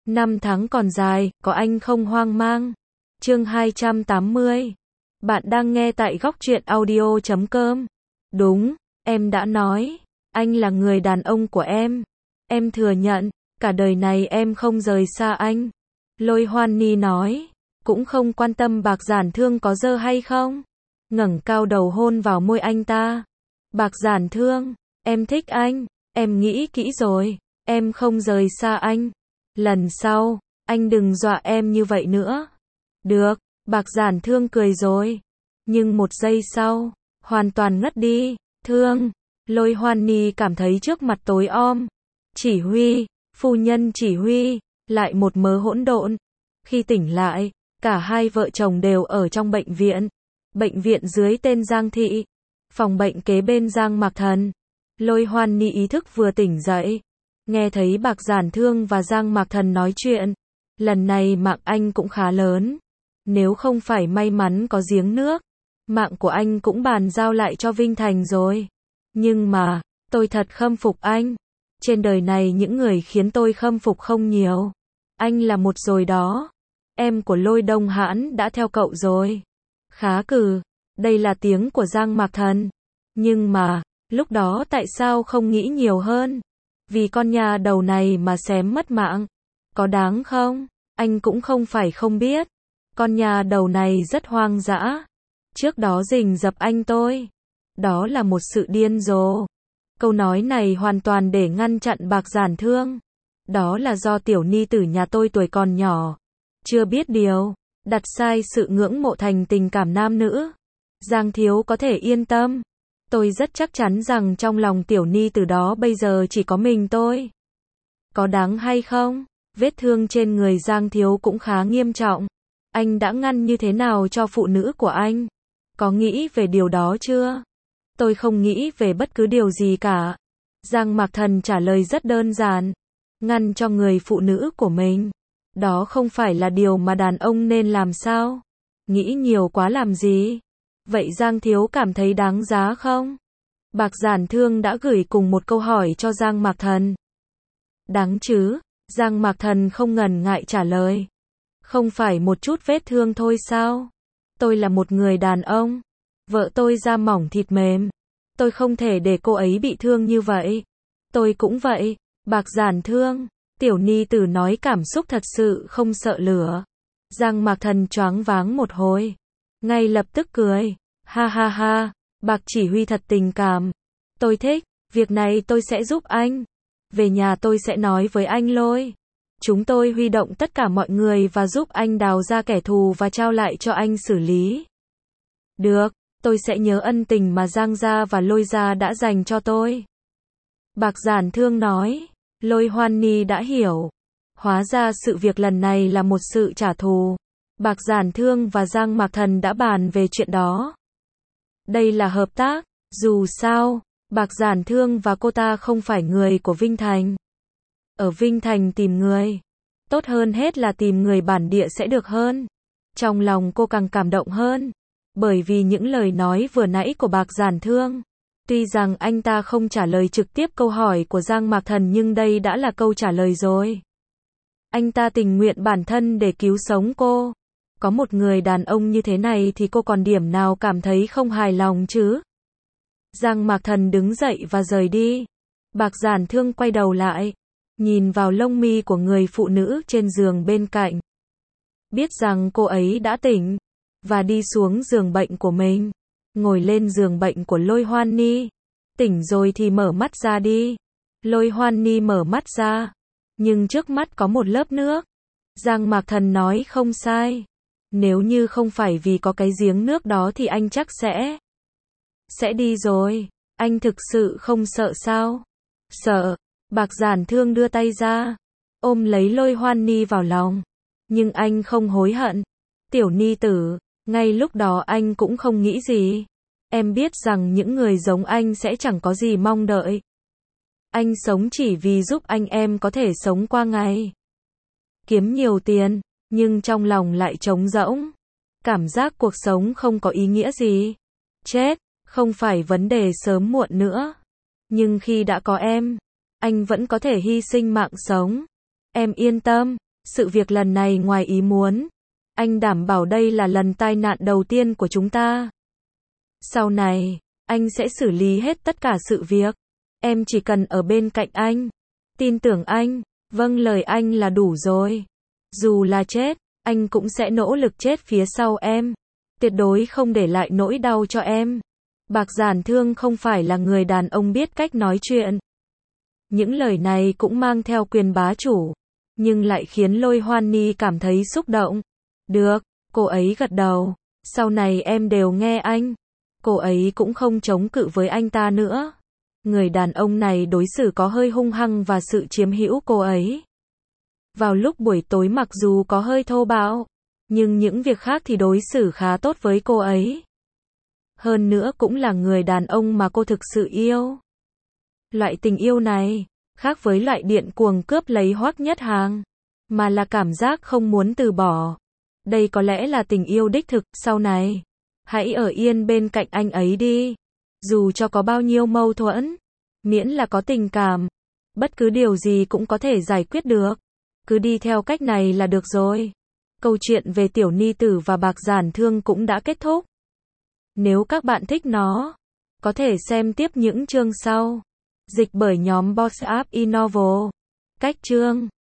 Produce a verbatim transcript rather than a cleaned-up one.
Năm tháng còn dài, có anh không hoang mang. Chương hai trăm tám mươi. Bạn đang nghe tại góc truyện audio chấm com. Đúng, em đã nói, anh là người đàn ông của em. Em thừa nhận, cả đời này em không rời xa anh. Lôi Hoan Ni nói, cũng không quan tâm Bạc Giản Thương có dơ hay không. Ngẩng cao đầu hôn vào môi anh ta. Bạc Giản Thương, em thích anh, em nghĩ kỹ rồi, em không rời xa anh. Lần sau, anh đừng dọa em như vậy nữa. Được, Bạc Giản Thương cười rồi. Nhưng một giây sau, hoàn toàn ngất đi. Thương, Lôi Hoan Ni cảm thấy trước mặt tối om. Chỉ huy, phu nhân chỉ huy, lại một mớ hỗn độn. Khi tỉnh lại, cả hai vợ chồng đều ở trong bệnh viện. Bệnh viện dưới tên Giang Thị. Phòng bệnh kế bên Giang Mạc Thần. Lôi Hoan Ni ý thức vừa tỉnh dậy. Nghe thấy Bạc Giản Thương và Giang Mạc Thần nói chuyện. Lần này mạng anh cũng khá lớn. Nếu không phải may mắn có giếng nước, mạng của anh cũng bàn giao lại cho Vinh Thành rồi. Nhưng mà, tôi thật khâm phục anh. Trên đời này những người khiến tôi khâm phục không nhiều. Anh là một rồi đó. Em của Lôi Đông Hãn đã theo cậu rồi. Khá cừ, đây là tiếng của Giang Mạc Thần. Nhưng mà, lúc đó tại sao không nghĩ nhiều hơn? Vì con nhà đầu này mà xém mất mạng. Có đáng không? Anh cũng không phải không biết. Con nhà đầu này rất hoang dã. Trước đó rình rập anh tôi. Đó là một sự điên rồ. Câu nói này hoàn toàn để ngăn chặn Bạc Giản Thương. Đó là do tiểu ni tử nhà tôi tuổi còn nhỏ. Chưa biết điều. Đặt sai sự ngưỡng mộ thành tình cảm nam nữ. Giang thiếu có thể yên tâm. Tôi rất chắc chắn rằng trong lòng tiểu ni tử đó bây giờ chỉ có mình tôi. Có đáng hay không? Vết thương trên người Giang thiếu cũng khá nghiêm trọng. Anh đã ngăn như thế nào cho phụ nữ của anh? Có nghĩ về điều đó chưa? Tôi không nghĩ về bất cứ điều gì cả. Giang Mạc Thần trả lời rất đơn giản. Ngăn cho người phụ nữ của mình. Đó không phải là điều mà đàn ông nên làm sao? Nghĩ nhiều quá làm gì? Vậy Giang thiếu cảm thấy đáng giá không? Bạc Giản Thương đã gửi cùng một câu hỏi cho Giang Mạc Thần. Đáng chứ? Giang Mạc Thần không ngần ngại trả lời. Không phải một chút vết thương thôi sao? Tôi là một người đàn ông. Vợ tôi da mỏng thịt mềm. Tôi không thể để cô ấy bị thương như vậy. Tôi cũng vậy. Bạc Giản Thương. Tiểu ni tử nói cảm xúc thật sự không sợ lửa. Giang Mạc Thần choáng váng một hồi. Ngay lập tức cười. Ha ha ha. Bạc chỉ huy thật tình cảm. Tôi thích. Việc này tôi sẽ giúp anh. Về nhà tôi sẽ nói với anh Lôi. Chúng tôi huy động tất cả mọi người và giúp anh đào ra kẻ thù và trao lại cho anh xử lý. Được, tôi sẽ nhớ ân tình mà Giang gia và Lôi gia đã dành cho tôi. Bạc Giản Thương nói. Lôi Hoan Ni đã hiểu. Hóa ra sự việc lần này là một sự trả thù. Bạc Giản Thương và Giang Mạc Thần đã bàn về chuyện đó. Đây là hợp tác. Dù sao, Bạc Giản Thương và cô ta không phải người của Vinh Thành. Ở Vinh Thành tìm người. Tốt hơn hết là tìm người bản địa sẽ được hơn. Trong lòng cô càng cảm động hơn. Bởi vì những lời nói vừa nãy của Bạc Giản Thương. Tuy rằng anh ta không trả lời trực tiếp câu hỏi của Giang Mạc Thần nhưng đây đã là câu trả lời rồi. Anh ta tình nguyện bản thân để cứu sống cô. Có một người đàn ông như thế này thì cô còn điểm nào cảm thấy không hài lòng chứ? Giang Mạc Thần đứng dậy và rời đi. Bạc Giản Thương quay đầu lại. Nhìn vào lông mi của người phụ nữ trên giường bên cạnh. Biết rằng cô ấy đã tỉnh. Và đi xuống giường bệnh của mình. Ngồi lên giường bệnh của Lôi Hoan Ni. Tỉnh rồi thì mở mắt ra đi. Lôi Hoan Ni mở mắt ra. Nhưng trước mắt có một lớp nước. Giang Mạc Thần nói không sai. Nếu như không phải vì có cái giếng nước đó thì anh chắc sẽ. Sẽ đi rồi. Anh thực sự không sợ sao? Sợ. Bạc Giản Thương đưa tay ra. Ôm lấy Lôi Hoan Ni vào lòng. Nhưng anh không hối hận. Tiểu ni tử. Ngay lúc đó anh cũng không nghĩ gì. Em biết rằng những người giống anh sẽ chẳng có gì mong đợi. Anh sống chỉ vì giúp anh em có thể sống qua ngày. Kiếm nhiều tiền, nhưng trong lòng lại trống rỗng. Cảm giác cuộc sống không có ý nghĩa gì. Chết, không phải vấn đề sớm muộn nữa. Nhưng khi đã có em, anh vẫn có thể hy sinh mạng sống. Em yên tâm, Sự việc lần này ngoài ý muốn. Anh đảm bảo đây là lần tai nạn đầu tiên của chúng ta. Sau này, anh sẽ xử lý hết tất cả sự việc. Em chỉ cần ở bên cạnh anh. Tin tưởng anh. Vâng lời anh là đủ rồi. Dù là chết, anh cũng sẽ nỗ lực chết phía sau em. Tuyệt đối không để lại nỗi đau cho em. Bạc Giản Thương không phải là người đàn ông biết cách nói chuyện. Những lời này cũng mang theo quyền bá chủ, nhưng lại khiến Lôi Hoan Ni cảm thấy xúc động. Được, cô ấy gật đầu. Sau này em đều nghe anh. Cô ấy cũng không chống cự với anh ta nữa. Người đàn ông này đối xử có hơi hung hăng và sự chiếm hữu cô ấy. Vào lúc buổi tối mặc dù có hơi thô bạo, nhưng những việc khác thì đối xử khá tốt với cô ấy. Hơn nữa cũng là người đàn ông mà cô thực sự yêu. Loại tình yêu này, khác với loại điên cuồng cướp lấy Hoắc Nhất Hàng, mà là cảm giác không muốn từ bỏ. Đây có lẽ là tình yêu đích thực. Sau này, hãy ở yên bên cạnh anh ấy đi. Dù cho có bao nhiêu mâu thuẫn, miễn là có tình cảm, bất cứ điều gì cũng có thể giải quyết được. Cứ đi theo cách này là được rồi. Câu chuyện về Tiểu Ni Tử và Bạc Giản Thương cũng đã kết thúc. Nếu các bạn thích nó, có thể xem tiếp những chương sau. Dịch bởi nhóm Boss App Innovo. Cách chương